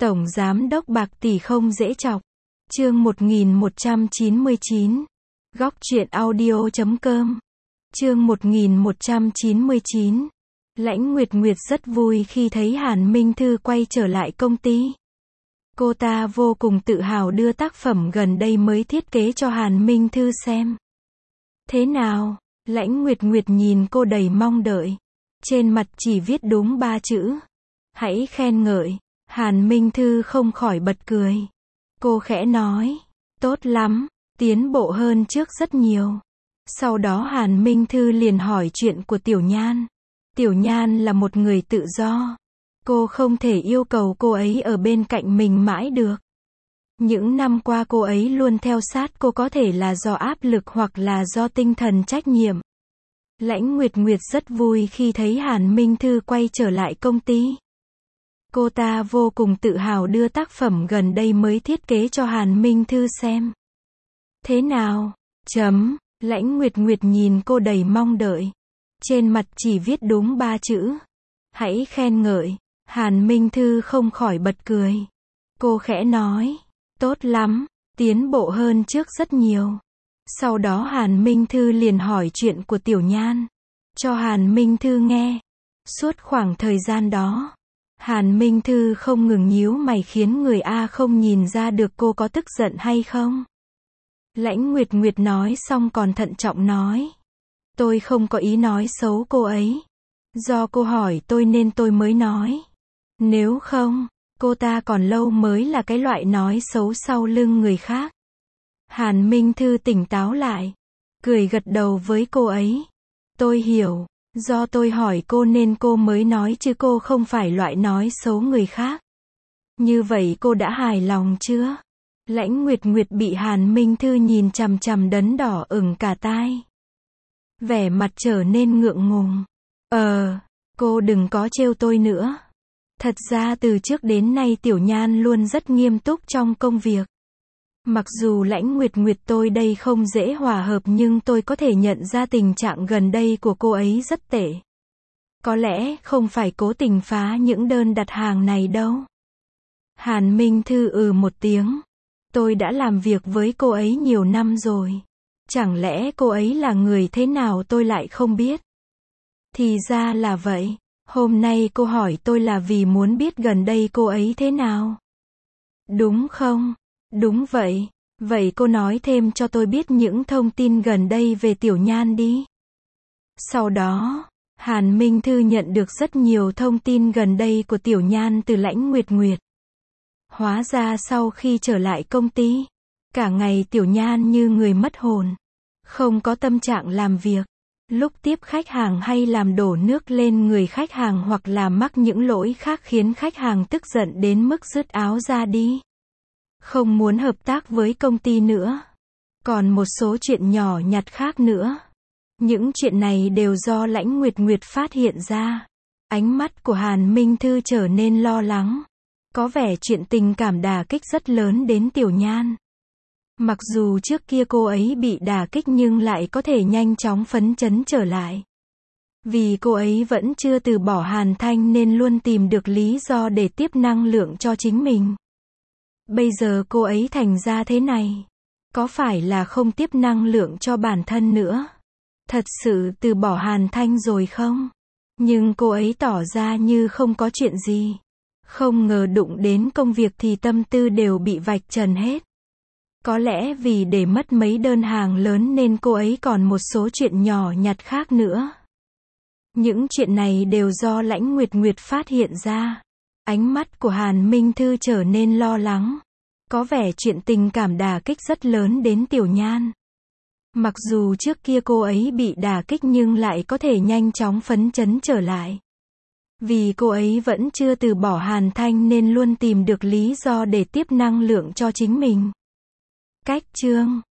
Tổng giám đốc bạc tỷ không dễ chọc. Chương 1199. Góc truyện audio.com. Chương 1199. Lãnh Nguyệt Nguyệt rất vui khi thấy Hàn Minh Thư quay trở lại công ty. Cô ta vô cùng tự hào đưa tác phẩm gần đây mới thiết kế cho Hàn Minh Thư xem. Thế nào? Lãnh Nguyệt Nguyệt nhìn cô đầy mong đợi. Trên mặt chỉ viết đúng 3 chữ. Hãy khen ngợi. Hàn Minh Thư không khỏi bật cười. Cô khẽ nói. Tốt lắm, tiến bộ hơn trước rất nhiều. Sau đó Hàn Minh Thư liền hỏi chuyện của Tiểu Nhan. Tiểu Nhan là một người tự do. Cô không thể yêu cầu cô ấy ở bên cạnh mình mãi được. Những năm qua cô ấy luôn theo sát cô, có thể là do áp lực hoặc là do tinh thần trách nhiệm. Lãnh Nguyệt Nguyệt rất vui khi thấy Hàn Minh Thư quay trở lại công ty. Cô ta vô cùng tự hào đưa tác phẩm gần đây mới thiết kế cho Hàn Minh Thư xem. Thế nào? Lãnh Nguyệt Nguyệt nhìn cô đầy mong đợi. Trên mặt chỉ viết đúng 3 chữ. Hãy khen ngợi. Hàn Minh Thư không khỏi bật cười. Cô khẽ nói. Tốt lắm, tiến bộ hơn trước rất nhiều. Sau đó Hàn Minh Thư liền hỏi chuyện của Tiểu Nhan cho Hàn Minh Thư nghe. Suốt khoảng thời gian đó, Hàn Minh Thư không ngừng nhíu mày khiến người A không nhìn ra được cô có tức giận hay không. Lãnh Nguyệt Nguyệt nói xong còn thận trọng nói. Tôi không có ý nói xấu cô ấy. Do cô hỏi tôi nên tôi mới nói. Nếu không, cô ta còn lâu mới là cái loại nói xấu sau lưng người khác. Hàn Minh Thư tỉnh táo lại. Cười gật đầu với cô ấy. Tôi hiểu. Do tôi hỏi cô nên cô mới nói chứ cô không phải loại nói xấu người khác. Như vậy cô đã hài lòng chưa? Lãnh Nguyệt Nguyệt bị Hàn Minh Thư nhìn chằm chằm đấn đỏ ửng cả tai. Vẻ mặt trở nên ngượng ngùng. Cô đừng có trêu tôi nữa. Thật ra từ trước đến nay Tiểu Nhan luôn rất nghiêm túc trong công việc. Mặc dù Lãnh Nguyệt Nguyệt tôi đây không dễ hòa hợp nhưng tôi có thể nhận ra tình trạng gần đây của cô ấy rất tệ. Có lẽ không phải cố tình phá những đơn đặt hàng này đâu. Hàn Minh Thư một tiếng. Tôi đã làm việc với cô ấy nhiều năm rồi. Chẳng lẽ cô ấy là người thế nào tôi lại không biết? Thì ra là vậy. Hôm nay cô hỏi tôi là vì muốn biết gần đây cô ấy thế nào. Đúng không? Đúng vậy. Vậy cô nói thêm cho tôi biết những thông tin gần đây về Tiểu Nhan đi. Sau đó, Hàn Minh Thư nhận được rất nhiều thông tin gần đây của Tiểu Nhan từ Lãnh Nguyệt Nguyệt. Hóa ra sau khi trở lại công ty, cả ngày Tiểu Nhan như người mất hồn. Không có tâm trạng làm việc. Lúc tiếp khách hàng hay làm đổ nước lên người khách hàng hoặc là mắc những lỗi khác khiến khách hàng tức giận đến mức rứt áo ra đi. Không muốn hợp tác với công ty nữa. Còn một số chuyện nhỏ nhặt khác nữa. Những chuyện này đều do Lãnh Nguyệt Nguyệt phát hiện ra. Ánh mắt của Hàn Minh Thư trở nên lo lắng. Có vẻ chuyện tình cảm đả kích rất lớn đến Tiểu Nhan. Mặc dù trước kia cô ấy bị đả kích nhưng lại có thể nhanh chóng phấn chấn trở lại. Vì cô ấy vẫn chưa từ bỏ Hàn Thanh nên luôn tìm được lý do để tiếp năng lượng cho chính mình. Bây giờ cô ấy thành ra thế này. Có phải là không tiếp năng lượng cho bản thân nữa? Thật sự từ bỏ Hàn Thanh rồi không? Nhưng cô ấy tỏ ra như không có chuyện gì. Không ngờ đụng đến công việc thì tâm tư đều bị vạch trần hết. Có lẽ vì để mất mấy đơn hàng lớn nên cô ấy còn một số chuyện nhỏ nhặt khác nữa. Những chuyện này đều do Lãnh Nguyệt Nguyệt phát hiện ra. Ánh mắt của Hàn Minh Thư trở nên lo lắng. Có vẻ chuyện tình cảm đả kích rất lớn đến Tiểu Nhan. Mặc dù trước kia cô ấy bị đả kích nhưng lại có thể nhanh chóng phấn chấn trở lại. Vì cô ấy vẫn chưa từ bỏ Hàn Thanh nên luôn tìm được lý do để tiếp năng lượng cho chính mình. Cách chương